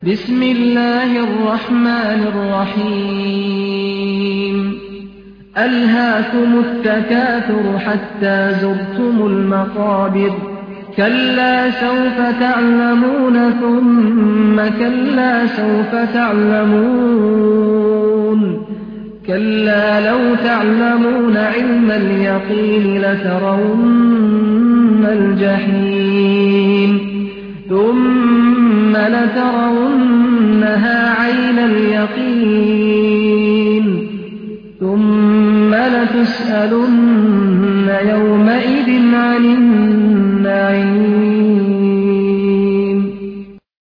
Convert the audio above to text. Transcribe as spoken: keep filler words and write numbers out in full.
بسم الله الرحمن الرحيم ألهاكم التكاثر حتى زرتم المقابر كلا سوف تعلمون ثم كلا سوف تعلمون كلا لو تعلمون علم اليقين لترون الجحيم ثم لترونها عين اليقين ثم لتسألن يومئذ عن النعيم